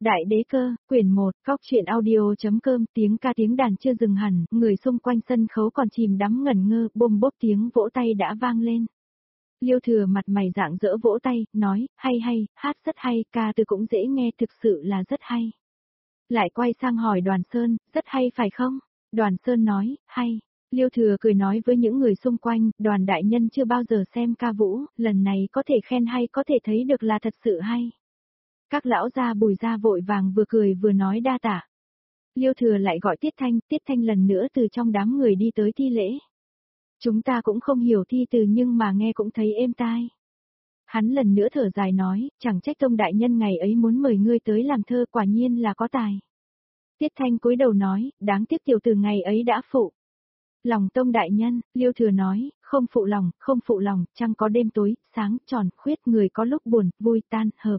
Đại đế cơ, quyển 1, Cóc truyện audio.com, tiếng ca tiếng đàn chưa dừng hẳn, người xung quanh sân khấu còn chìm đắm ngẩn ngơ, bôm bốp tiếng vỗ tay đã vang lên. Liêu Thừa mặt mày rạng rỡ vỗ tay, nói, hay, hát rất hay, ca từ cũng dễ nghe, thực sự là rất hay. Lại quay sang hỏi Đoàn Sơn, rất hay phải không? Đoàn Sơn nói, hay. Liêu Thừa cười nói với những người xung quanh, Đoàn đại nhân chưa bao giờ xem ca vũ, lần này có thể khen hay có thể thấy được là thật sự hay. Các lão gia Bùi gia vội vàng vừa cười vừa nói đa tạ. Liêu Thừa lại gọi Tiết Thanh lần nữa từ trong đám người đi tới thi lễ. Chúng ta cũng không hiểu thi từ nhưng mà nghe cũng thấy êm tai. Hắn lần nữa thở dài nói, chẳng trách Tông đại nhân ngày ấy muốn mời ngươi tới làm thơ, quả nhiên là có tài. Tiết Thanh cúi đầu nói, đáng tiếc tiểu tử ngày ấy đã phụ lòng Tông đại nhân. Liêu Thừa nói, không phụ lòng, trăng có đêm tối, sáng, tròn, khuyết, người có lúc buồn, vui, tan, hợp.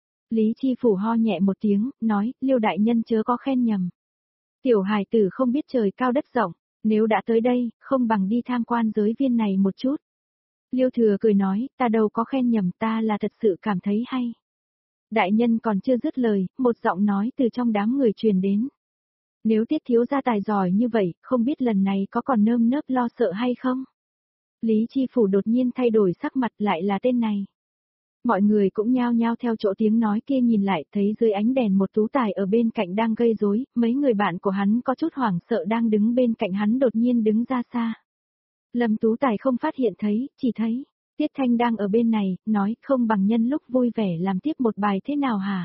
Lý Chi Phủ ho nhẹ một tiếng, nói, Liêu đại nhân chớ có khen nhầm. Tiểu hài tử không biết trời cao đất rộng, nếu đã tới đây, không bằng đi tham quan giới viên này một chút. Liêu Thừa cười nói, ta đâu có khen nhầm, ta là thật sự cảm thấy hay. Đại nhân còn chưa dứt lời, một giọng nói từ trong đám người truyền đến. Nếu Tiết thiếu gia tài giỏi như vậy, không biết lần này có còn nơm nớp lo sợ hay không? Lý Chi Phủ đột nhiên thay đổi sắc mặt, lại là tên này. Mọi người cũng nhao nhao theo chỗ tiếng nói kia nhìn lại, thấy dưới ánh đèn một tú tài ở bên cạnh đang gây rối, mấy người bạn của hắn có chút hoảng sợ đang đứng bên cạnh hắn đột nhiên đứng ra xa. Lâm Tú Tài không phát hiện thấy, chỉ thấy Tiết Thanh đang ở bên này, nói, không bằng nhân lúc vui vẻ làm tiếp một bài thế nào hả?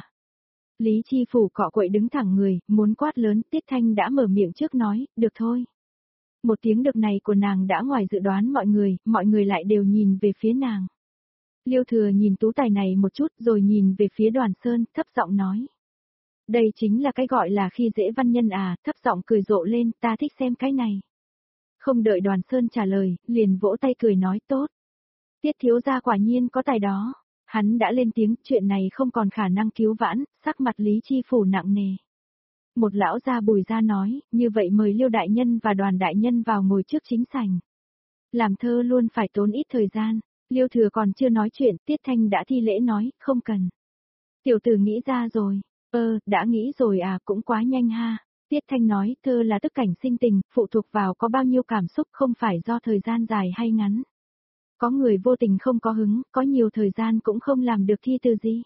Lý Chi Phủ cọ quậy đứng thẳng người, muốn quát lớn, Tiết Thanh đã mở miệng trước nói, được thôi. Một tiếng được này của nàng đã ngoài dự đoán mọi người lại đều nhìn về phía nàng. Liêu Thừa nhìn tú tài này một chút rồi nhìn về phía Đoàn Sơn, thấp giọng nói. Đây chính là cái gọi là khi dễ văn nhân à, thấp giọng cười rộ lên, ta thích xem cái này. Không đợi Đoàn Sơn trả lời, liền vỗ tay cười nói tốt. Tiết thiếu gia quả nhiên có tài đó. Hắn đã lên tiếng, chuyện này không còn khả năng cứu vãn, sắc mặt Lý Chi Phủ nặng nề. Một lão gia Bùi gia nói, như vậy mời Liêu đại nhân và Đoàn đại nhân vào ngồi trước chính sảnh. Làm thơ luôn phải tốn ít thời gian. Liêu Thừa còn chưa nói chuyện, Tiết Thanh đã thi lễ nói, không cần. Tiểu tử nghĩ ra rồi. Đã nghĩ rồi à, cũng quá nhanh ha. Tiết Thanh nói, thơ là tức cảnh sinh tình, phụ thuộc vào có bao nhiêu cảm xúc, không phải do thời gian dài hay ngắn. Có người vô tình không có hứng, có nhiều thời gian cũng không làm được thi từ gì.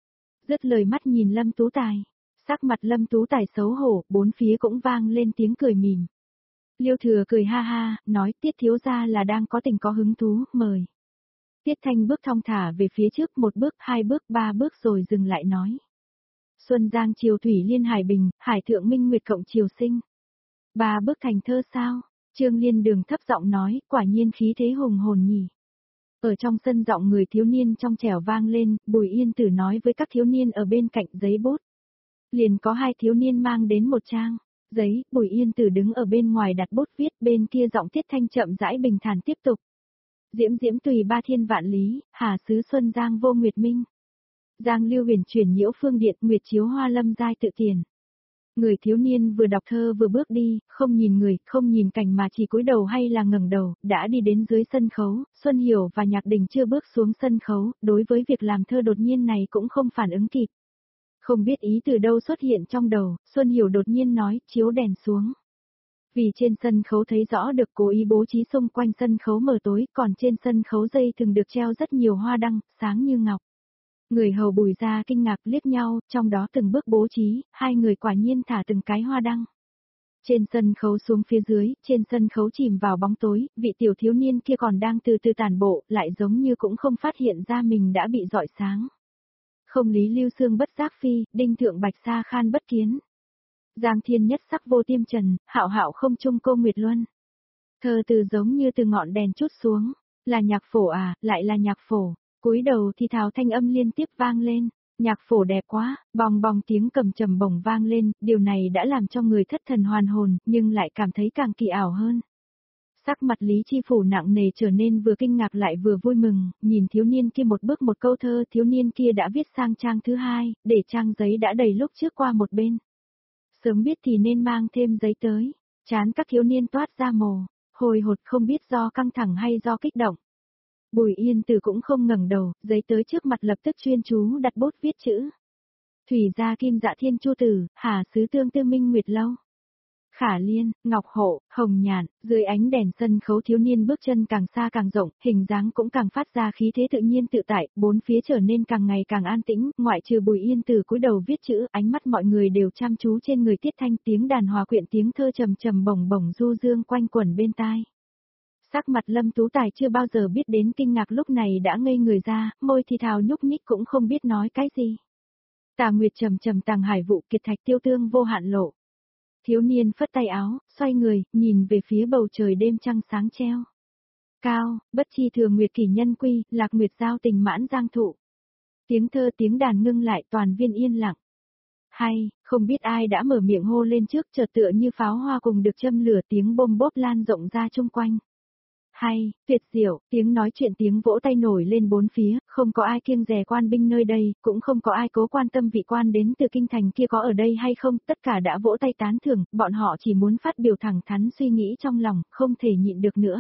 Dứt lời mắt nhìn Lâm Tú Tài. Sắc mặt Lâm Tú Tài xấu hổ, bốn phía cũng vang lên tiếng cười mỉm. Liêu Thừa cười ha ha, nói, Tiết thiếu gia là đang có tình có hứng thú, mời. Tiết Thanh bước thong thả về phía trước, một bước, hai bước, ba bước rồi dừng lại nói. Xuân Giang chiều thủy liên hải bình, hải thượng minh nguyệt cộng chiều sinh. Ba bước thành thơ sao? Trương Liên Đường thấp giọng nói, quả nhiên khí thế hùng hồn nhỉ. Ở trong sân giọng người thiếu niên trong trẻo vang lên, Bùi Yên Tử nói với các thiếu niên ở bên cạnh giấy bút. Liền có hai thiếu niên mang đến một trang giấy, Bùi Yên Tử đứng ở bên ngoài đặt bút viết, bên kia giọng Tiết Thanh chậm rãi bình thản tiếp tục. Diễm tùy ba thiên vạn lý, hà sứ Xuân Giang vô nguyệt minh. Giang lưu huyền chuyển nhiễu phương điện, nguyệt chiếu hoa lâm giai tự tiền. Người thiếu niên vừa đọc thơ vừa bước đi, không nhìn người, không nhìn cảnh mà chỉ cúi đầu hay là ngẩng đầu, đã đi đến dưới sân khấu. Xuân Hiểu và Nhạc Đình chưa bước xuống sân khấu, đối với việc làm thơ đột nhiên này cũng không phản ứng kịp. Không biết ý từ đâu xuất hiện trong đầu, Xuân Hiểu đột nhiên nói, chiếu đèn xuống. Vì trên sân khấu thấy rõ được cố ý bố trí xung quanh sân khấu mờ tối, còn trên sân khấu dây thường được treo rất nhiều hoa đăng, sáng như ngọc. Người hầu Bùi gia kinh ngạc liếc nhau, trong đó từng bước bố trí, hai người quả nhiên thả từng cái hoa đăng. Trên sân khấu xuống phía dưới, trên sân khấu chìm vào bóng tối, vị tiểu thiếu niên kia còn đang từ từ tản bộ, lại giống như cũng không phát hiện ra mình đã bị rọi sáng. Không lý lưu xương bất giác phi, đinh thượng bạch sa khan bất kiến. Giang thiên nhất sắc vô tiêm trần, hạo hạo không trung cô nguyệt luân. Thơ từ giống như từ ngọn đèn chút xuống, là nhạc phổ à, lại là nhạc phổ. Cúi đầu thì thào thanh âm liên tiếp vang lên, nhạc phổ đẹp quá, bong bong tiếng cầm trầm bổng vang lên, điều này đã làm cho người thất thần hoàn hồn, nhưng lại cảm thấy càng kỳ ảo hơn. Sắc mặt Lý Chi Phủ nặng nề trở nên vừa kinh ngạc lại vừa vui mừng, nhìn thiếu niên kia một bước một câu thơ, thiếu niên kia đã viết sang trang thứ hai, để trang giấy đã đầy lúc trước qua một bên. Sớm biết thì nên mang thêm giấy tới, chán các thiếu niên toát ra mồ, hồi hột không biết do căng thẳng hay do kích động. Bùi Yên Tử cũng không ngẩng đầu, giấy tới trước mặt lập tức chuyên chú đặt bút viết chữ. Thủy gia Kim Dạ Thiên Chu Tử, Hà Sứ Tương Tư Minh Nguyệt Lâu. Khả Liên, Ngọc Hộ, Hồng Nhạn, dưới ánh đèn sân khấu thiếu niên bước chân càng xa càng rộng, hình dáng cũng càng phát ra khí thế tự nhiên tự tại, bốn phía trở nên càng ngày càng an tĩnh, ngoại trừ Bùi Yên Từ cúi đầu viết chữ, ánh mắt mọi người đều chăm chú trên người Tiết Thanh, tiếng đàn hòa quyện tiếng thơ trầm trầm bổng bổng du dương quanh quẩn bên tai. Sắc mặt Lâm Tú Tài chưa bao giờ biết đến kinh ngạc lúc này đã ngây người ra, môi thì thào nhúc nhích cũng không biết nói cái gì. Tà Nguyệt trầm trầm tàng hải vụ kiệt thạch tiêu tương vô hạn lộ. Thiếu niên phất tay áo, xoay người, nhìn về phía bầu trời đêm trăng sáng treo. Cao, bất chi thường nguyệt kỷ nhân quy, lạc nguyệt giao tình mãn giang thụ. Tiếng thơ tiếng đàn ngưng lại toàn viên yên lặng. Hay, không biết ai đã mở miệng hô lên trước chợt tựa như pháo hoa cùng được châm lửa tiếng bôm bốp lan rộng ra chung quanh. Hay, tuyệt diệu, tiếng nói chuyện tiếng vỗ tay nổi lên bốn phía, không có ai kiêng dè quan binh nơi đây, cũng không có ai cố quan tâm vị quan đến từ kinh thành kia có ở đây hay không, tất cả đã vỗ tay tán thưởng, bọn họ chỉ muốn phát biểu thẳng thắn suy nghĩ trong lòng, không thể nhịn được nữa.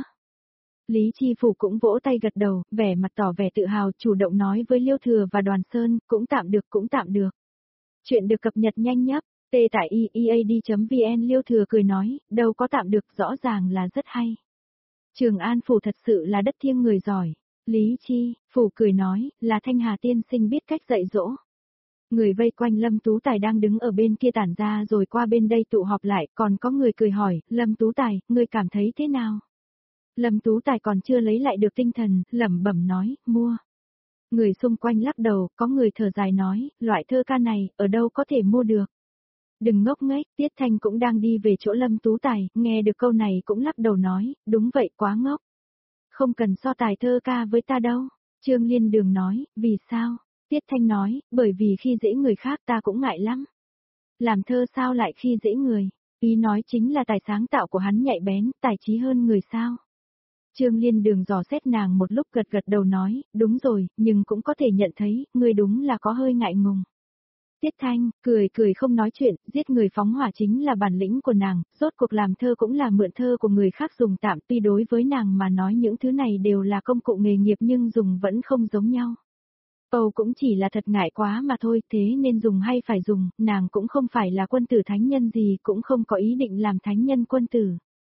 Lý Chi Phủ cũng vỗ tay gật đầu, vẻ mặt tỏ vẻ tự hào, chủ động nói với Liêu Thừa và Đoàn Sơn, cũng tạm được. Chuyện được cập nhật nhanh nhất, tại ead.vn. Liêu Thừa cười nói, đâu có tạm được, rõ ràng là rất hay. Trường An Phủ thật sự là đất thiêng người giỏi. Lý Chi Phủ cười nói, là Thanh Hà tiên sinh biết cách dạy dỗ. Người vây quanh Lâm Tú Tài đang đứng ở bên kia tản ra rồi qua bên đây tụ họp lại, còn có người cười hỏi, Lâm Tú Tài, ngươi cảm thấy thế nào? Lâm Tú Tài còn chưa lấy lại được tinh thần, lẩm bẩm nói, mua. Người xung quanh lắc đầu, có người thở dài nói, loại thơ ca này, ở đâu có thể mua được. Đừng ngốc nghếch, Tiết Thanh cũng đang đi về chỗ Lâm Tú Tài, nghe được câu này cũng lắc đầu nói, đúng vậy quá ngốc. Không cần so tài thơ ca với ta đâu. Trương Liên Đường nói, vì sao? Tiết Thanh nói, bởi vì khi dễ người khác ta cũng ngại lắm. Làm thơ sao lại khi dễ người? Ý nói chính là tài sáng tạo của hắn nhạy bén, tài trí hơn người sao? Trương Liên Đường dò xét nàng một lúc gật gật đầu nói, đúng rồi, nhưng cũng có thể nhận thấy, người đúng là có hơi ngại ngùng. Tiết Thanh, cười không nói chuyện, giết người phóng hỏa chính là bản lĩnh của nàng, rốt cuộc làm thơ cũng là mượn thơ của người khác dùng tạm, tuy đối với nàng mà nói những thứ này đều là công cụ nghề nghiệp nhưng dùng vẫn không giống nhau. Âu cũng chỉ là thật ngại quá mà thôi, thế nên dùng hay phải dùng, nàng cũng không phải là quân tử thánh nhân gì, cũng không có ý định làm thánh nhân quân tử.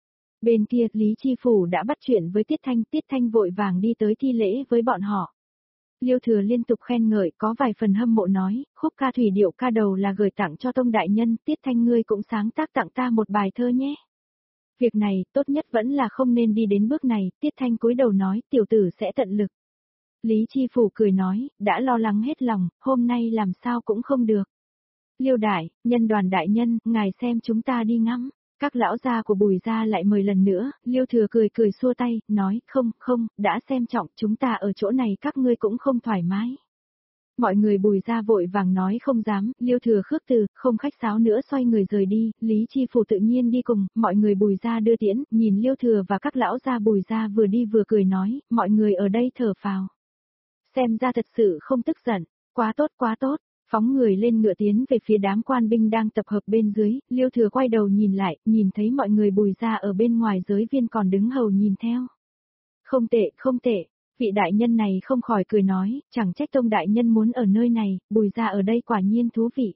Bên kia, Lý Chi Phủ đã bắt chuyện với Tiết Thanh vội vàng đi tới thi lễ với bọn họ. Liêu Thừa liên tục khen ngợi, có vài phần hâm mộ nói, khúc ca thủy điệu ca đầu là gửi tặng cho Tông đại nhân, Tiết Thanh ngươi cũng sáng tác tặng ta một bài thơ nhé. Việc này, tốt nhất vẫn là không nên đi đến bước này, Tiết Thanh cúi đầu nói, tiểu tử sẽ tận lực. Lý Chi Phủ cười nói, đã lo lắng hết lòng, hôm nay làm sao cũng không được. Liêu đại, nhân Đoàn đại nhân, ngài xem chúng ta đi ngắm. Các lão gia của Bùi gia lại mời lần nữa, Liêu Thừa cười xua tay, nói, không, đã xem trọng, chúng ta ở chỗ này các ngươi cũng không thoải mái. Mọi người Bùi gia vội vàng nói không dám, Liêu Thừa khước từ, không khách sáo nữa xoay người rời đi, Lý Chi Phủ tự nhiên đi cùng, mọi người Bùi gia đưa tiễn, nhìn Liêu Thừa và các lão gia Bùi gia vừa đi vừa cười nói, mọi người ở đây thở phào. Xem ra thật sự không tức giận, quá tốt. Phóng người lên ngựa tiến về phía đám quan binh đang tập hợp bên dưới, Liêu Thừa quay đầu nhìn lại, nhìn thấy mọi người Bùi gia ở bên ngoài giới viên còn đứng hầu nhìn theo. Không tệ, vị đại nhân này không khỏi cười nói, chẳng trách Tông đại nhân muốn ở nơi này, Bùi gia ở đây quả nhiên thú vị.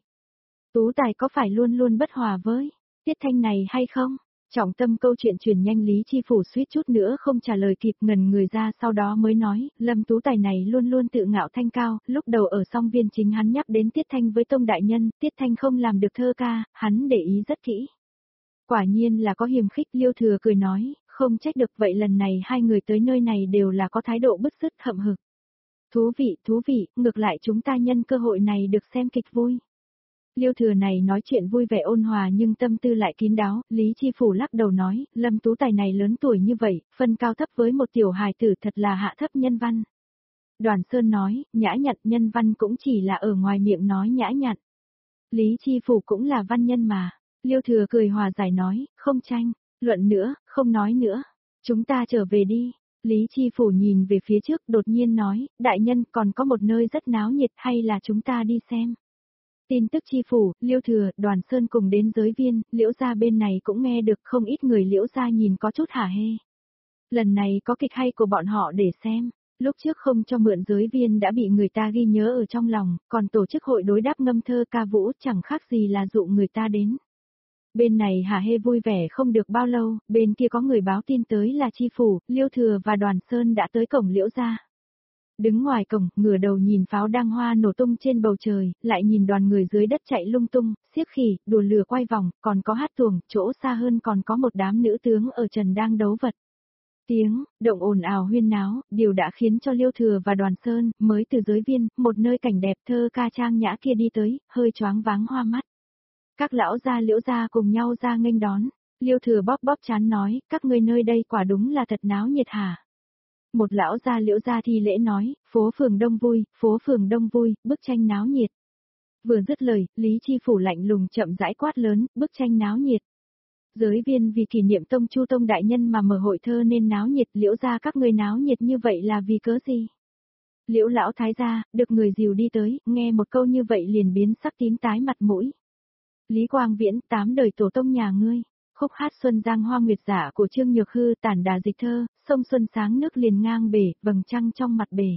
Tú Tài có phải luôn luôn bất hòa với Tiết Thanh này hay không? Trọng tâm câu chuyện truyền nhanh, Lý Chi Phủ suýt chút nữa không trả lời kịp, ngần người ra sau đó mới nói, Lâm Tú Tài này luôn luôn tự ngạo thanh cao, lúc đầu ở song viên chính hắn nhắc đến Tiết Thanh với Tông đại nhân, Tiết Thanh không làm được thơ ca, hắn để ý rất kỹ. Quả nhiên là có hiềm khích, Liêu Thừa cười nói, không trách được, vậy lần này hai người tới nơi này đều là có thái độ bứt rứt hậm hực. Thú vị, ngược lại chúng ta nhân cơ hội này được xem kịch vui. Liêu Thừa này nói chuyện vui vẻ ôn hòa nhưng tâm tư lại kín đáo, Lý Chi Phủ lắc đầu nói, Lâm Tú Tài này lớn tuổi như vậy, phân cao thấp với một tiểu hài tử thật là hạ thấp nhân văn. Đoàn Sơn nói, nhã nhặn nhân văn cũng chỉ là ở ngoài miệng nói nhã nhặn. Lý Chi Phủ cũng là văn nhân mà. Liêu Thừa cười hòa giải nói, không tranh, luận nữa, không nói nữa. Chúng ta trở về đi. Lý Chi Phủ nhìn về phía trước đột nhiên nói, đại nhân còn có một nơi rất náo nhiệt hay là chúng ta đi xem. Tin tức Chi Phủ, Liêu Thừa, Đoàn Sơn cùng đến giới viên, Liễu gia bên này cũng nghe được, không ít người Liễu gia nhìn có chút hả hê. Lần này có kịch hay của bọn họ để xem. Lúc trước không cho mượn giới viên đã bị người ta ghi nhớ ở trong lòng, còn tổ chức hội đối đáp ngâm thơ ca vũ chẳng khác gì là dụ người ta đến. Bên này hả hê vui vẻ không được bao lâu, bên kia có người báo tin tới là chi phủ, Liêu Thừa và Đoàn Sơn đã tới cổng Liễu gia. Đứng ngoài cổng, ngửa đầu nhìn pháo đăng hoa nổ tung trên bầu trời, lại nhìn đoàn người dưới đất chạy lung tung, xiếc khỉ, đùa lửa quay vòng, còn có hát tuồng, chỗ xa hơn còn có một đám nữ tướng ở trần đang đấu vật. Tiếng, động ồn ào huyên náo, điều đã khiến cho Liêu Thừa và Đoàn Sơn, mới từ giới viên, một nơi cảnh đẹp thơ ca trang nhã kia đi tới, hơi choáng váng hoa mắt. Các lão gia Liễu gia cùng nhau ra nghênh đón, Liêu Thừa bóp bóp trán nói, các ngươi nơi đây quả đúng là thật náo nhiệt hả? Một lão gia Liễu gia thi lễ nói, phố phường đông vui, bức tranh náo nhiệt. Vừa dứt lời, Lý Chi Phủ lạnh lùng chậm rãi quát lớn, bức tranh náo nhiệt. Giới viên vì kỷ niệm Tông Chu Tông đại nhân mà mở hội thơ nên náo nhiệt, Liễu gia các ngươi náo nhiệt như vậy là vì cớ gì? Liễu lão thái gia, được người dìu đi tới, nghe một câu như vậy liền biến sắc tím tái mặt mũi. Lý Quang Viễn, 8 đời tổ tông nhà ngươi. Khúc hát Xuân Giang Hoa Nguyệt Giả của Trương Nhược Hư, tản đà dịch thơ, sông xuân sáng nước liền ngang bể, vầng trăng trong mặt bể.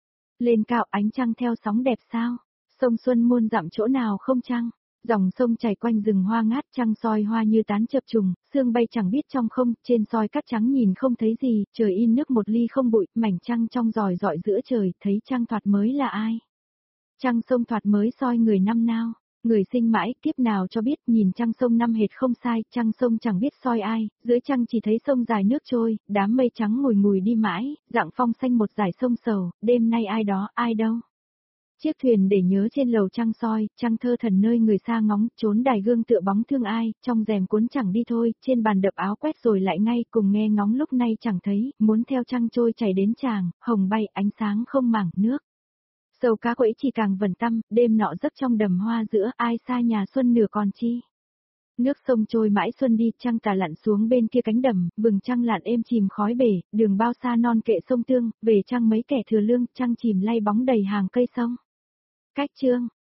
Lên cao ánh trăng theo sóng đẹp sao? Sông xuân muôn dặm chỗ nào không trăng? Dòng sông chảy quanh rừng hoa ngát, trăng soi hoa như tán chập trùng, sương bay chẳng biết trong không, trên soi cát trắng nhìn không thấy gì, trời in nước một ly không bụi, mảnh trăng trong ròi rọi giữa trời, thấy trăng thoạt mới là ai? Trăng sông thoạt mới soi người năm nào? Người sinh mãi, kiếp nào cho biết, nhìn trăng sông năm hệt không sai, trăng sông chẳng biết soi ai, dưới trăng chỉ thấy sông dài nước trôi, đám mây trắng ngùi ngùi đi mãi, dạng phong xanh một dải sông sầu, đêm nay ai đó, ai đâu. Chiếc thuyền để nhớ trên lầu trăng soi, trăng thơ thần nơi người xa ngóng, trốn đài gương tựa bóng thương ai, trong rèm cuốn chẳng đi thôi, trên bàn đập áo quét rồi lại ngay, cùng nghe ngóng lúc nay chẳng thấy, muốn theo trăng trôi chảy đến chàng, hồng bay ánh sáng không mảng nước. Sầu cá quẫy chỉ càng vần tăm, đêm nọ giấc trong đầm hoa giữa, ai xa nhà xuân nửa còn chi. Nước sông trôi mãi xuân đi, trăng tà lặn xuống bên kia cánh đầm, vừng trăng lặn êm chìm khói bể, đường bao xa non kệ sông tương, về trăng mấy kẻ thừa lương, trăng chìm lay bóng đầy hàng cây sông. Cách chương